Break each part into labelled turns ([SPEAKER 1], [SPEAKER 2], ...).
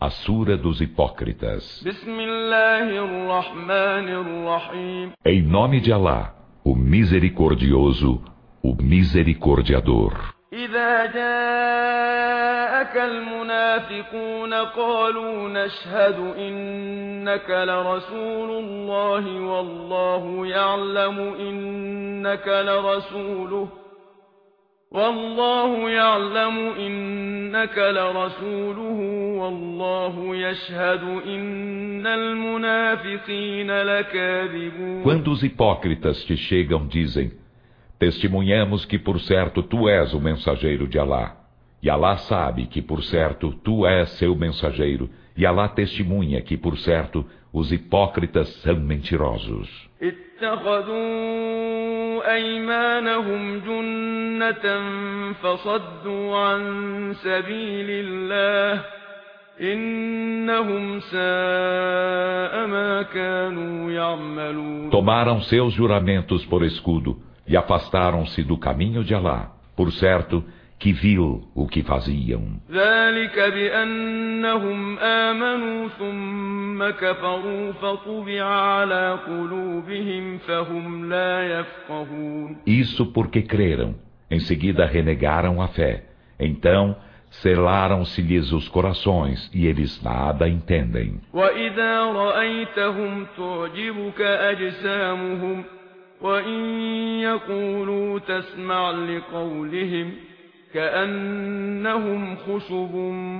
[SPEAKER 1] a Sura dos Hipócritas. Em nome de Alá, o Misericordioso, o Misericordiador.
[SPEAKER 2] إذا جاءك المنافقون قالوا نشهد إنك لرسول الله والله يعلم إنك لرسوله والله يشهد إن المنافقين لكاذبون.
[SPEAKER 1] Quando os hipócritas te chegam, dizem: testemunhamos que por certo tu és o mensageiro de Alá. E Alá sabe que por certo tu és seu mensageiro. E Alá testemunha que por certo os hipócritas são mentirosos.
[SPEAKER 2] اتخذوا أيمانهم جنة فصدوا عن سبيل الله إنهم ساء ما كانوا يعملون.
[SPEAKER 1] Tomaram seus juramentos por escudo e afastaram-se do caminho de Alá. Por certo, que vil o que faziam.
[SPEAKER 2] ذلك بأنهم آمنوا ثم كفروا فطبع على قلوبهم فهم لا يفقهون.
[SPEAKER 1] Isso porque creram, em seguida renegaram a fé. Então, selaram-se-lhes os corações e eles nada entendem.
[SPEAKER 2] وإذا رأيتهم تعجبك أجسامهم وإن يقولوا تسمع لقولهم كأنهم خشب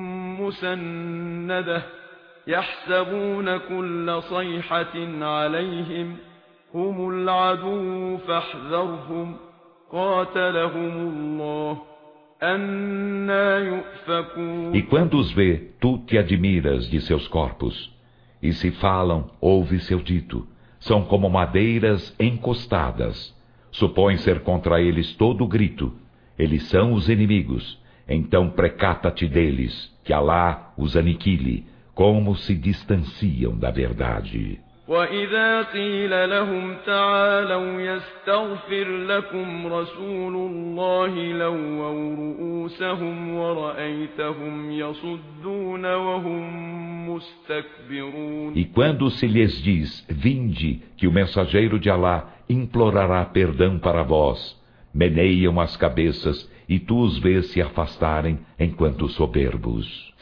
[SPEAKER 2] مسندة يحسبون كل صيحة عليهم هم العدو فاحذرهم قاتلهم الله أنى يؤفكون.
[SPEAKER 1] E quando os vê, tu te admiras de seus corpos. E se falam, ouve seu dito. São como madeiras encostadas. Supõe ser contra eles todo grito. Eles são os inimigos. Então precata-te deles, que Alá os aniquile, como se distanciam da verdade.
[SPEAKER 2] وإذا قيل لهم تعالوا يستغفر لكم رسول الله لووا رؤوسهم ورأيتهم يصدون وهم مستكبرون.
[SPEAKER 1] E quando se lhes diz, vinde, que o mensageiro de Alá implorará perdão para vós, meneiam as cabeças e tu os vês se afastarem enquanto soberbos.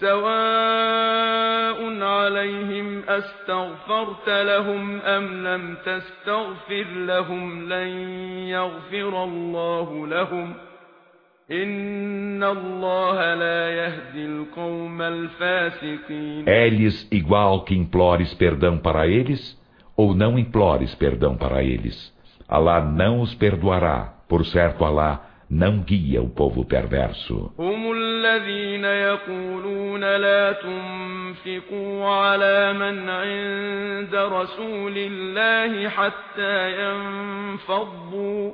[SPEAKER 2] سواء عليهم أستغفرت لهم أم لم تستغفر لهم لن يغفر الله لهم إن الله لا يهدي القوم الفاسقين.
[SPEAKER 1] É-lhes igual que implores perdão para eles ou não implores perdão para eles. Alá não os perdoará. Por certo, Alá não guia o povo perverso.
[SPEAKER 2] هم الذين يقولون لا تنفقوا على من عند رسول الله حتى ينفضوا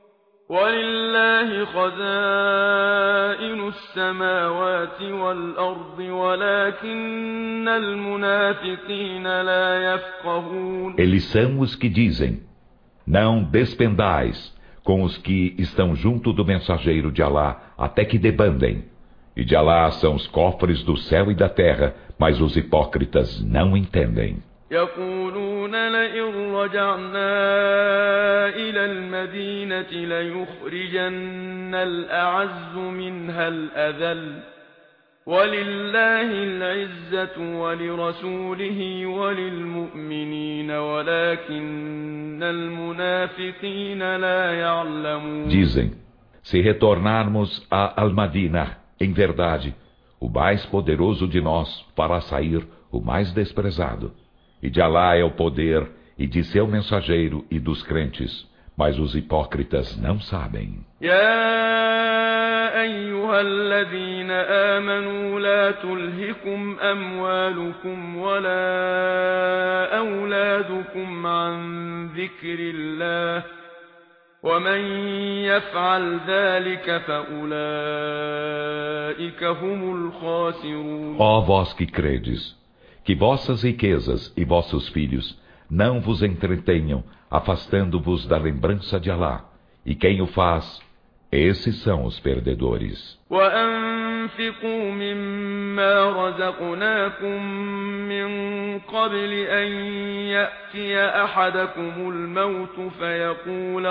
[SPEAKER 2] ولله خزائن السماوات والأرض ولكن المنافقين لا يفقهون.
[SPEAKER 1] Eles são os que dizem: não despendais com os que estão junto do mensageiro de Alá, até que debandem. E de Alá são os cofres do céu e da terra, mas os hipócritas não entendem.
[SPEAKER 2] يقولون لئن رجعنا إلى المدينة ليخرجن الأعز منها الأذل ولله العزة ولرسوله وللمؤمنين ولكن المنافقين لا يعلمون.
[SPEAKER 1] Dizem, se retornarmos a Al-Madinah, em verdade, o mais poderoso de nós fará sair o mais desprezado. E de Alá é o poder, e de seu mensageiro e dos crentes, mas os hipócritas não sabem.
[SPEAKER 2] يا أيها الذين آمنوا لا تلهكم أموالكم ولا أولادكم عن ذكر الله ومن يفعل ذلك فأولئك هم الخاسرون.
[SPEAKER 1] Ó vós que credes, que vossas riquezas e vossos filhos não vos entretenham, afastando-vos da lembrança de Alá. E quem o faz, Esses são os perdedores.
[SPEAKER 2] وأنفقوا مما رزقناكم من قبل أن يأتي أحدكم الموت فيقول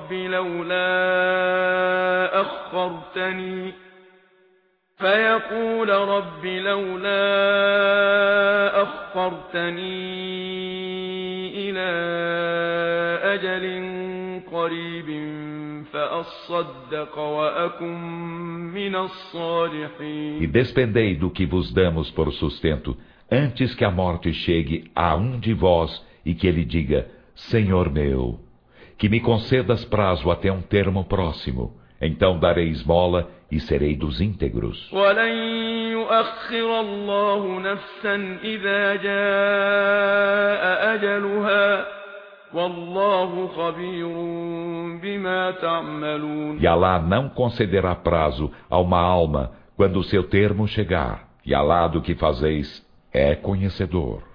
[SPEAKER 2] رب لولا أخرتني إلى أجل قريب فأصدق وأكن من الصالحين.
[SPEAKER 1] E despendei do que vos damos por sustento, antes que a morte chegue a um de vós e que ele diga: Senhor meu, que me concedas prazo até um termo próximo, então darei esmola e serei dos íntegros.
[SPEAKER 2] وَلَن يُؤَخِّرَ اللَّهُ نَفْسًا إِذَا جَاءَ أَجَلُهَا وَاللَّهُ خَبِيرٌ بِمَا تَعْمَلُونَ.
[SPEAKER 1] E Alá não concederá prazo a uma alma quando o seu termo chegar, e Alá do que fazeis é conhecedor.